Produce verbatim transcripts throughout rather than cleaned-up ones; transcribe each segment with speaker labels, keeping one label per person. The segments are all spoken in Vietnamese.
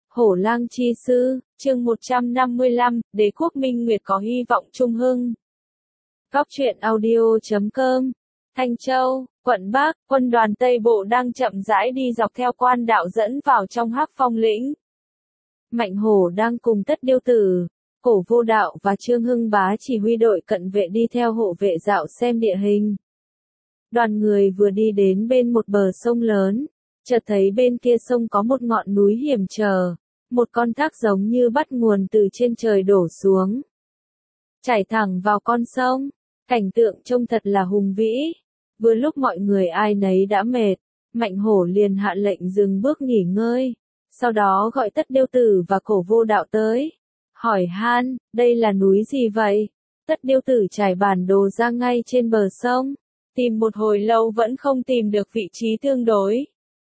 Speaker 1: Hổ lang chi sư, chương một trăm năm mươi lăm, Đế quốc Minh Nguyệt có hy vọng trung hưng. Góc truyện audio chấm com. Thanh Châu, quận Bắc, quân đoàn Tây Bộ đang chậm rãi đi dọc theo quan đạo dẫn vào trong Hắc Phong lĩnh. Mạnh Hổ đang cùng Tất Điêu Tử, Cổ Vô Đạo và Trương Hưng Bá chỉ huy đội cận vệ đi theo hộ vệ dạo xem địa hình. Đoàn người vừa đi đến bên một bờ sông lớn, chợt thấy bên kia sông có một ngọn núi hiểm trở, một con thác giống như bắt nguồn từ trên trời đổ xuống, chảy thẳng vào con sông. Cảnh tượng trông thật là hùng vĩ. Vừa lúc mọi người ai nấy đã mệt, Mạnh Hổ liền hạ lệnh dừng bước nghỉ ngơi, sau đó gọi Tất Điêu Tử và Cổ Vô Đạo tới, hỏi han, đây là núi gì vậy? Tất Điêu Tử trải bản đồ ra ngay trên bờ sông, tìm một hồi lâu vẫn không tìm được vị trí tương đối.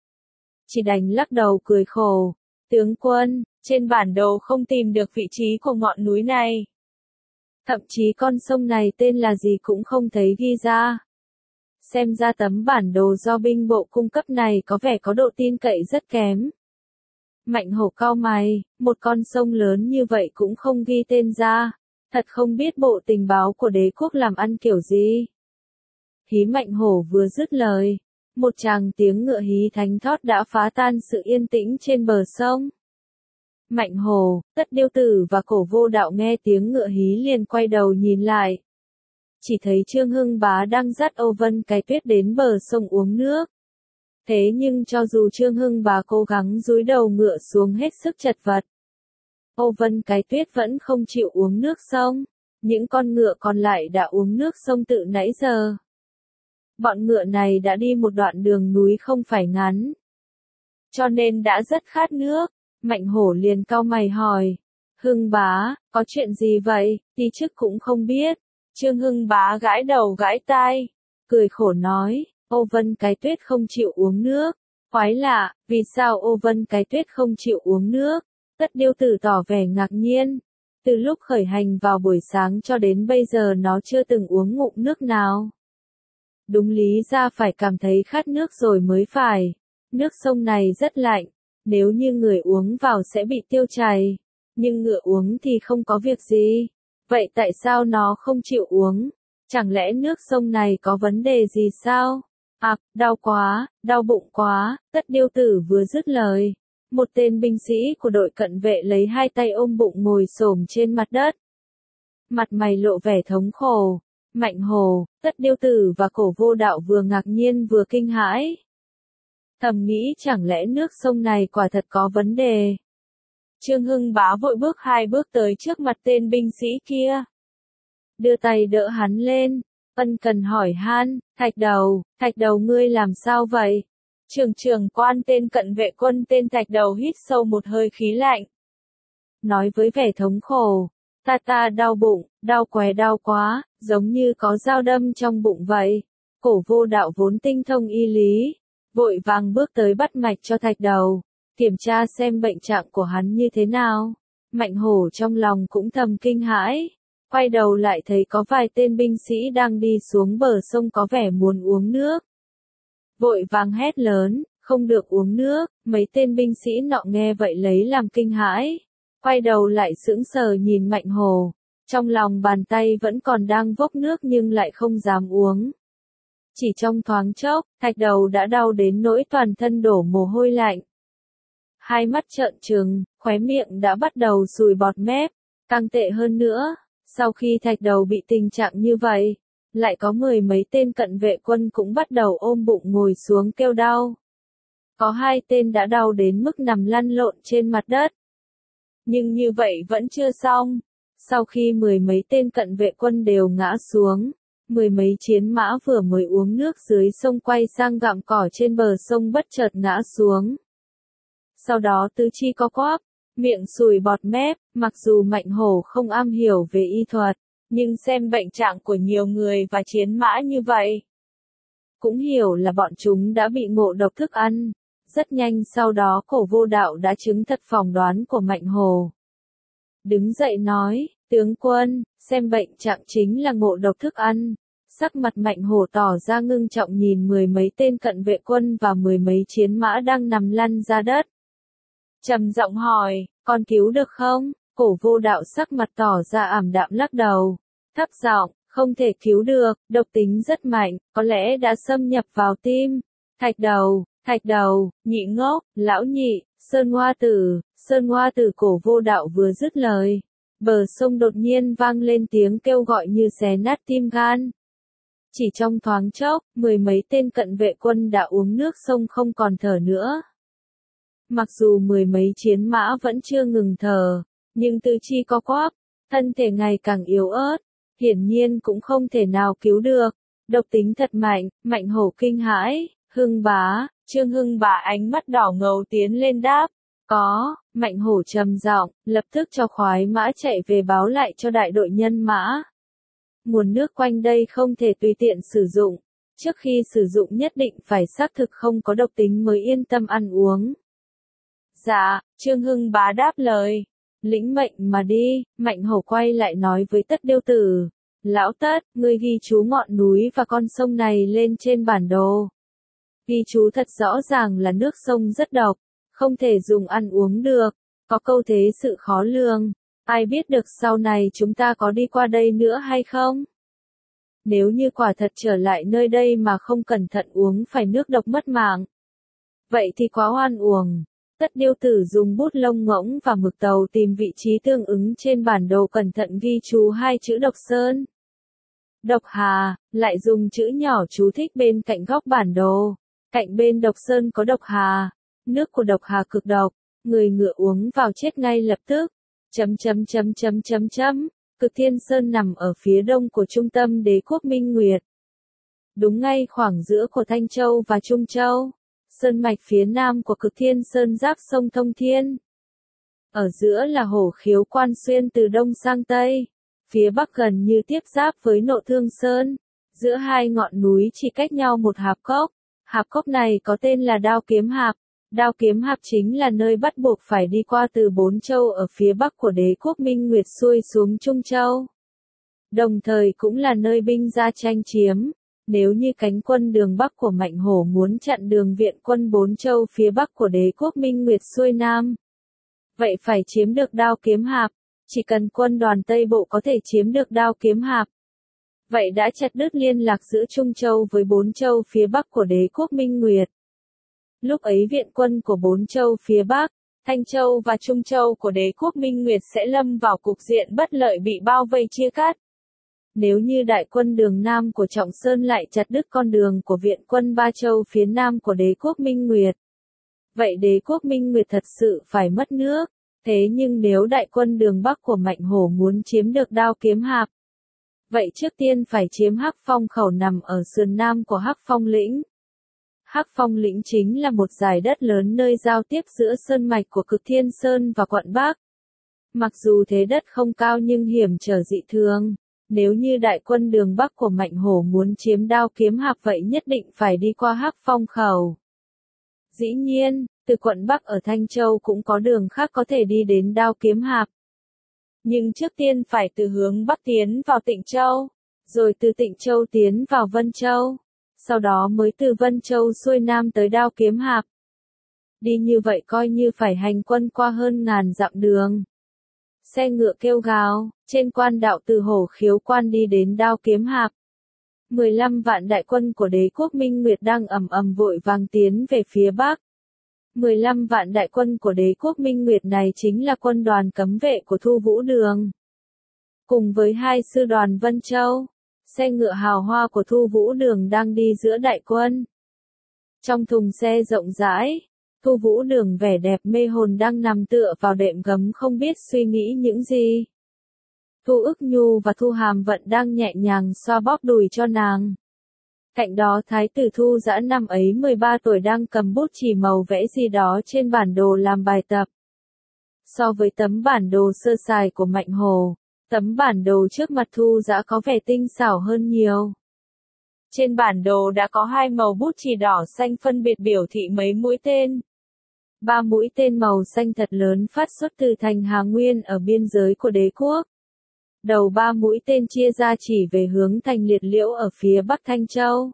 Speaker 1: Chỉ đành lắc đầu cười khổ, tướng quân, trên bản đồ không tìm được vị trí của ngọn núi này. Thậm chí con sông này tên là gì cũng không thấy ghi ra. Xem ra tấm bản đồ do binh bộ cung cấp này có vẻ có độ tin cậy rất kém. Mạnh Hổ cau mày, một con sông lớn như vậy cũng không ghi tên ra, thật không biết bộ tình báo của đế quốc làm ăn kiểu gì. Hí Mạnh Hổ vừa dứt lời, một tràng tiếng ngựa hí thánh thót đã phá tan sự yên tĩnh trên bờ sông. Mạnh Hổ, Tất Điêu Tử và Cổ Vô Đạo nghe tiếng ngựa hí liền quay đầu nhìn lại. Chỉ thấy Trương Hưng Bá đang dắt Âu Vân Cái Tuyết đến bờ sông uống nước. Thế nhưng cho dù Trương Hưng Bá cố gắng dúi đầu ngựa xuống hết sức chật vật, Âu Vân Cái Tuyết vẫn không chịu uống nước sông. Những con ngựa còn lại đã uống nước sông từ nãy giờ. Bọn ngựa này đã đi một đoạn đường núi không phải ngắn, cho nên đã rất khát nước. Mạnh Hổ liền cau mày hỏi, Hưng Bá, có chuyện gì vậy? Đi trước cũng không biết. Trương Hưng Bá gãi đầu gãi tai, cười khổ nói, Âu Vân Cái Tuyết không chịu uống nước. Quái lạ, vì sao Âu Vân Cái Tuyết không chịu uống nước? Tất Điêu Tử tỏ vẻ ngạc nhiên. Từ lúc khởi hành vào buổi sáng cho đến bây giờ nó chưa từng uống ngụm nước nào. Đúng lý ra phải cảm thấy khát nước rồi mới phải. Nước sông này rất lạnh, nếu như người uống vào sẽ bị tiêu chảy, nhưng ngựa uống thì không có việc gì. Vậy tại sao nó không chịu uống? Chẳng lẽ nước sông này có vấn đề gì sao? À, đau quá, đau bụng quá. Tất Điêu Tử vừa dứt lời, một tên binh sĩ của đội cận vệ lấy hai tay ôm bụng ngồi xổm trên mặt đất. Mặt mày lộ vẻ thống khổ. Mạnh Hổ, Tất Điêu Tử và Cổ Vô Đạo vừa ngạc nhiên vừa kinh hãi. Thầm nghĩ chẳng lẽ nước sông này quả thật có vấn đề. Trương Hưng Bá vội bước hai bước tới trước mặt tên binh sĩ kia, đưa tay đỡ hắn lên, ân cần hỏi han, Thạch Đầu, Thạch Đầu ngươi làm sao vậy? Trưởng trưởng quan tên cận vệ quân tên Thạch Đầu hít sâu một hơi khí lạnh, nói với vẻ thống khổ, ta ta đau bụng, đau què đau quá, giống như có dao đâm trong bụng vậy. Cổ Vô Đạo vốn tinh thông y lý, vội vàng bước tới bắt mạch cho Thạch Đầu, kiểm tra xem bệnh trạng của hắn như thế nào. Mạnh Hổ trong lòng cũng thầm kinh hãi, quay đầu lại thấy có vài tên binh sĩ đang đi xuống bờ sông có vẻ muốn uống nước. Vội vàng hét lớn, không được uống nước. Mấy tên binh sĩ nọ nghe vậy lấy làm kinh hãi, quay đầu lại sững sờ nhìn Mạnh Hổ, trong lòng bàn tay vẫn còn đang vốc nước nhưng lại không dám uống. Chỉ trong thoáng chốc, Thạch Đầu đã đau đến nỗi toàn thân đổ mồ hôi lạnh. Hai mắt trợn trừng, khóe miệng đã bắt đầu sùi bọt mép. Càng tệ hơn nữa, sau khi Thạch Đầu bị tình trạng như vậy, lại có mười mấy tên cận vệ quân cũng bắt đầu ôm bụng ngồi xuống kêu đau. Có hai tên đã đau đến mức nằm lăn lộn trên mặt đất. Nhưng như vậy vẫn chưa xong. Sau khi mười mấy tên cận vệ quân đều ngã xuống, mười mấy chiến mã vừa mới uống nước dưới sông quay sang gặm cỏ trên bờ sông bất chợt ngã xuống. Sau đó tứ chi co quắp, miệng sùi bọt mép. Mặc dù Mạnh Hổ không am hiểu về y thuật, nhưng xem bệnh trạng của nhiều người và chiến mã như vậy, cũng hiểu là bọn chúng đã bị ngộ độc thức ăn. Rất nhanh sau đó Cổ Vô Đạo đã chứng thật phỏng đoán của Mạnh Hổ. Đứng dậy nói, tướng quân, xem bệnh trạng chính là ngộ độc thức ăn. Sắc mặt Mạnh Hổ tỏ ra ngưng trọng nhìn mười mấy tên cận vệ quân và mười mấy chiến mã đang nằm lăn ra đất. trầm giọng hỏi, con cứu được không? Cổ Vô Đạo sắc mặt tỏ ra ảm đạm lắc đầu, thấp giọng, không thể cứu được, độc tính rất mạnh, có lẽ đã xâm nhập vào tim. Thạch đầu, thạch đầu, nhị ngốc, lão nhị, Sơn Ngoa Tử, Sơn Ngoa Tử. Cổ Vô Đạo vừa dứt lời, bờ sông đột nhiên vang lên tiếng kêu gọi như xé nát tim gan. Chỉ trong thoáng chốc, mười mấy tên cận vệ quân đã uống nước sông không còn thở nữa. Mặc dù mười mấy chiến mã vẫn chưa ngừng thở, nhưng tứ chi co quắp, thân thể ngày càng yếu ớt, hiển nhiên cũng không thể nào cứu được. Độc tính thật mạnh, Mạnh Hổ kinh hãi, Hưng Bá, Trương Hưng Bá ánh mắt đỏ ngầu tiến lên đáp, có. Mạnh Hổ trầm giọng, lập tức cho khoái mã chạy về báo lại cho đại đội nhân mã. Nguồn nước quanh đây không thể tùy tiện sử dụng, trước khi sử dụng nhất định phải xác thực không có độc tính mới yên tâm ăn uống. Dạ, Trương Hưng Bá đáp lời. Lĩnh mệnh mà đi. Mạnh Hổ quay lại nói với Tất Điêu Tử, lão Tất, ngươi ghi chú ngọn núi và con sông này lên trên bản đồ. Ghi chú thật rõ ràng là nước sông rất độc, không thể dùng ăn uống được, có câu thế sự khó lường, ai biết được sau này chúng ta có đi qua đây nữa hay không? Nếu như quả thật trở lại nơi đây mà không cẩn thận uống phải nước độc mất mạng, vậy thì quá oan uổng. Tất Điêu Tử dùng bút lông ngỗng và mực tàu tìm vị trí tương ứng trên bản đồ, cẩn thận ghi chú hai chữ Độc Sơn. Độc Hà, lại dùng chữ nhỏ chú thích bên cạnh góc bản đồ. Cạnh bên Độc Sơn có Độc Hà, nước của Độc Hà cực độc, người ngựa uống vào chết ngay lập tức. Chấm chấm chấm chấm chấm chấm. Cực Thiên Sơn nằm ở phía đông của trung tâm đế quốc Minh Nguyệt, đúng ngay khoảng giữa của Thanh Châu và Trung Châu. Sơn mạch phía nam của Cực Thiên Sơn giáp sông Thông Thiên. Ở giữa là Hổ Khiếu Quan xuyên từ đông sang tây. Phía bắc gần như tiếp giáp với Nộ Thương Sơn. Giữa hai ngọn núi chỉ cách nhau một hạp cốc. Hạp cốc này có tên là Đao Kiếm Hạp. Đao Kiếm Hạp chính là nơi bắt buộc phải đi qua từ bốn châu ở phía bắc của đế quốc Minh Nguyệt xuôi xuống Trung Châu. Đồng thời cũng là nơi binh ra tranh chiếm. Nếu như cánh quân đường Bắc của Mạnh Hổ muốn chặn đường viện quân bốn châu phía Bắc của đế quốc Minh Nguyệt xuôi Nam, vậy phải chiếm được Đao Kiếm Hạp. Chỉ cần quân đoàn Tây Bộ có thể chiếm được Đao Kiếm Hạp, vậy đã chặt đứt liên lạc giữa Trung Châu với bốn châu phía Bắc của đế quốc Minh Nguyệt. Lúc ấy viện quân của bốn châu phía Bắc, Thanh Châu và Trung Châu của đế quốc Minh Nguyệt sẽ lâm vào cục diện bất lợi, bị bao vây chia cắt. Nếu như đại quân đường Nam của Trọng Sơn lại chặt đứt con đường của viện quân ba châu phía Nam của đế quốc Minh Nguyệt, vậy đế quốc Minh Nguyệt thật sự phải mất nước. Thế nhưng nếu đại quân đường Bắc của Mạnh Hổ muốn chiếm được Đao Kiếm Hạp, vậy trước tiên phải chiếm Hắc Phong Khẩu nằm ở sườn nam của Hắc Phong Lĩnh. Hắc Phong Lĩnh chính là một dải đất lớn nơi giao tiếp giữa sơn mạch của Cực Thiên Sơn và quận Bắc. Mặc dù thế đất không cao nhưng hiểm trở dị thường. Nếu như đại quân đường Bắc của Mạnh Hổ muốn chiếm Đao Kiếm Hạp vậy nhất định phải đi qua Hắc Phong Khẩu. Dĩ nhiên, từ quận Bắc ở Thanh Châu cũng có đường khác có thể đi đến Đao Kiếm Hạp. Nhưng trước tiên phải từ hướng Bắc tiến vào Tịnh Châu, rồi từ Tịnh Châu tiến vào Vân Châu, sau đó mới từ Vân Châu xuôi Nam tới Đao Kiếm Hạp. Đi như vậy coi như phải hành quân qua hơn ngàn dặm đường. Xe ngựa kêu gào, trên quan đạo từ Hổ Khiếu Quan đi đến Đao Kiếm Hạp. mười lăm vạn đại quân của đế quốc Minh Nguyệt đang ầm ầm vội vàng tiến về phía Bắc. mười lăm vạn đại quân của đế quốc Minh Nguyệt này chính là quân đoàn cấm vệ của Thu Vũ Đường. Cùng với hai sư đoàn Vân Châu, xe ngựa hào hoa của Thu Vũ Đường đang đi giữa đại quân. Trong thùng xe rộng rãi, Thu Vũ Đường vẻ đẹp mê hồn đang nằm tựa vào đệm gấm không biết suy nghĩ những gì. Thu Ức Nhu và Thu Hàm Vận đang nhẹ nhàng xoa bóp đùi cho nàng. Cạnh đó Thái tử Thu Dã năm ấy mười ba tuổi đang cầm bút chì màu vẽ gì đó trên bản đồ làm bài tập. So với tấm bản đồ sơ sài của Mạnh Hổ, tấm bản đồ trước mặt Thu Dã có vẻ tinh xảo hơn nhiều. Trên bản đồ đã có hai màu bút chì đỏ xanh phân biệt biểu thị mấy mũi tên. Ba mũi tên màu xanh thật lớn phát xuất từ thành Hà Nguyên ở biên giới của đế quốc. Đầu ba mũi tên chia ra chỉ về hướng thành Liệt Liễu ở phía Bắc Thanh Châu.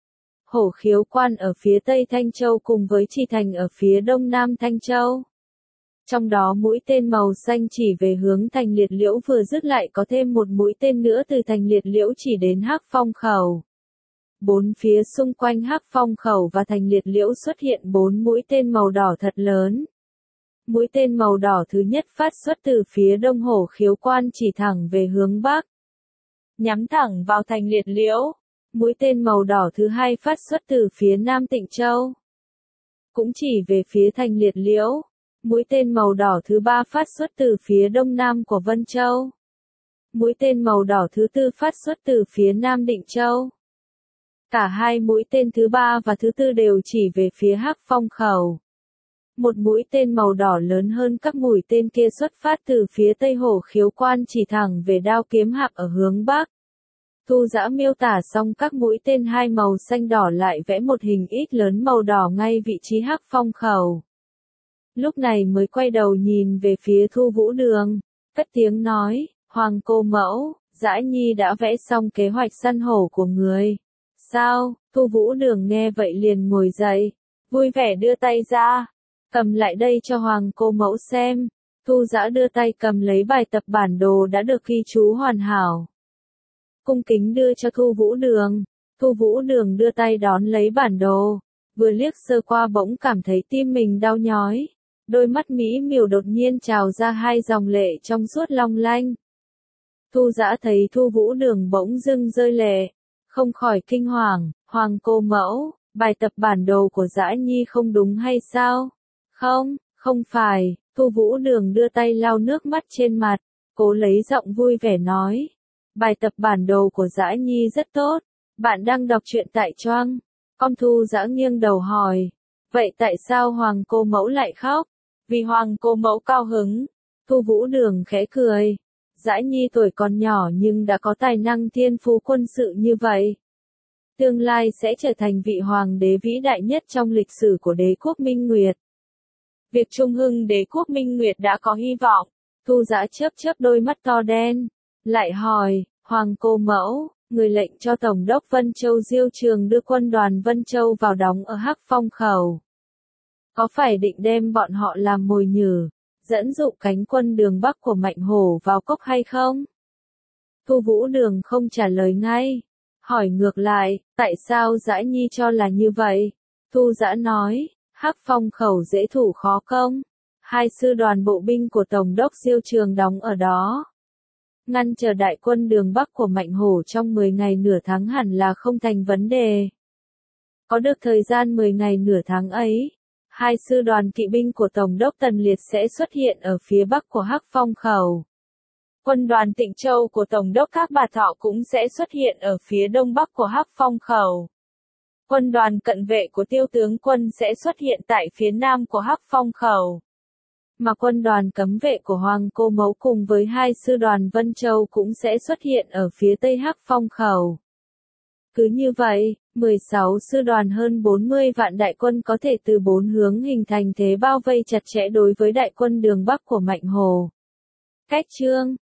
Speaker 1: Hổ Khiếu Quan ở phía Tây Thanh Châu cùng với Trì Thành ở phía Đông Nam Thanh Châu. Trong đó mũi tên màu xanh chỉ về hướng thành Liệt Liễu vừa dứt lại có thêm một mũi tên nữa từ thành Liệt Liễu chỉ đến Hắc Phong khẩu. Bốn phía xung quanh Hắc Phong khẩu và thành Liệt Liễu xuất hiện bốn mũi tên màu đỏ thật lớn. Mũi tên màu đỏ thứ nhất phát xuất từ phía đông Hổ Khiếu Quan chỉ thẳng về hướng bắc, nhắm thẳng vào thành Liệt Liễu. Mũi tên màu đỏ thứ hai phát xuất từ phía nam Tịnh Châu, cũng chỉ về phía thành Liệt Liễu. Mũi tên màu đỏ thứ ba phát xuất từ phía đông nam của Vân Châu. Mũi tên màu đỏ thứ tư phát xuất từ phía nam Định Châu. Cả hai mũi tên thứ ba và thứ tư đều chỉ về phía Hắc Phong khẩu. Một mũi tên màu đỏ lớn hơn các mũi tên kia xuất phát từ phía tây Hổ Khiếu Quan chỉ thẳng về Đao Kiếm Hạp ở hướng bắc. Thu Dã miêu tả xong các mũi tên hai màu xanh đỏ lại vẽ một hình ít lớn màu đỏ ngay vị trí Hắc Phong khẩu. Lúc này mới quay đầu nhìn về phía Thu Vũ Đường, cất tiếng nói, Hoàng cô mẫu, Dã Nhi đã vẽ xong kế hoạch săn hổ của người. Sao? Thu Vũ Đường nghe vậy liền ngồi dậy, vui vẻ đưa tay ra, cầm lại đây cho Hoàng cô mẫu xem. Thu Dã đưa tay cầm lấy bài tập bản đồ đã được ghi chú hoàn hảo, cung kính đưa cho Thu Vũ Đường. Thu Vũ Đường đưa tay đón lấy bản đồ, vừa liếc sơ qua bỗng cảm thấy tim mình đau nhói. Đôi mắt mỹ miều đột nhiên trào ra hai dòng lệ trong suốt long lanh. Thu Dã thấy Thu Vũ Đường bỗng dưng rơi lệ, không khỏi kinh hoàng, Hoàng cô mẫu, bài tập bản đồ của Dã Nhi không đúng hay sao? Không, không phải. Thu Vũ Đường đưa tay lau nước mắt trên mặt, cố lấy giọng vui vẻ nói, bài tập bản đồ của Dã Nhi rất tốt, bạn đang đọc truyện tại Choang. Con Thu Dã nghiêng đầu hỏi, vậy tại sao Hoàng cô mẫu lại khóc? Vì Hoàng cô mẫu cao hứng. Thu Vũ Đường khẽ cười, Dã Nhi tuổi còn nhỏ nhưng đã có tài năng thiên phú quân sự như vậy. Tương lai sẽ trở thành vị hoàng đế vĩ đại nhất trong lịch sử của đế quốc Minh Nguyệt. Việc trung hưng đế quốc Minh Nguyệt đã có hy vọng. Thu Dã chớp chớp đôi mắt to đen, lại hỏi, Hoàng cô mẫu, người lệnh cho Tổng đốc Vân Châu Diêu Trường đưa quân đoàn Vân Châu vào đóng ở Hắc Phong khẩu. Có phải định đem bọn họ làm mồi nhử, dẫn dụ cánh quân đường Bắc của Mạnh Hổ vào cốc hay không? Thu Vũ Đường không trả lời ngay, hỏi ngược lại, tại sao Dã Nhi cho là như vậy? Thu Dã nói, Hắc Phong khẩu dễ thủ khó công, hai sư đoàn bộ binh của Tổng đốc Diêu Trường đóng ở đó. Ngăn chờ đại quân đường Bắc của Mạnh Hổ trong mười ngày nửa tháng hẳn là không thành vấn đề. Có được thời gian mười ngày nửa tháng ấy, hai sư đoàn kỵ binh của Tổng đốc Tần Liệt sẽ xuất hiện ở phía bắc của Hắc Phong khẩu. Quân đoàn Tịnh Châu của Tổng đốc Các Bà Thọ cũng sẽ xuất hiện ở phía đông bắc của Hắc Phong khẩu. Quân đoàn cận vệ của Tiêu tướng quân sẽ xuất hiện tại phía nam của Hắc Phong khẩu. Mà quân đoàn cấm vệ của Hoàng cô mẫu cùng với hai sư đoàn Vân Châu cũng sẽ xuất hiện ở phía tây Hắc Phong khẩu. Cứ như vậy, mười sáu sư đoàn hơn bốn mươi vạn đại quân có thể từ bốn hướng hình thành thế bao vây chặt chẽ đối với đại quân đường Bắc của Mạnh Hổ. Cách chương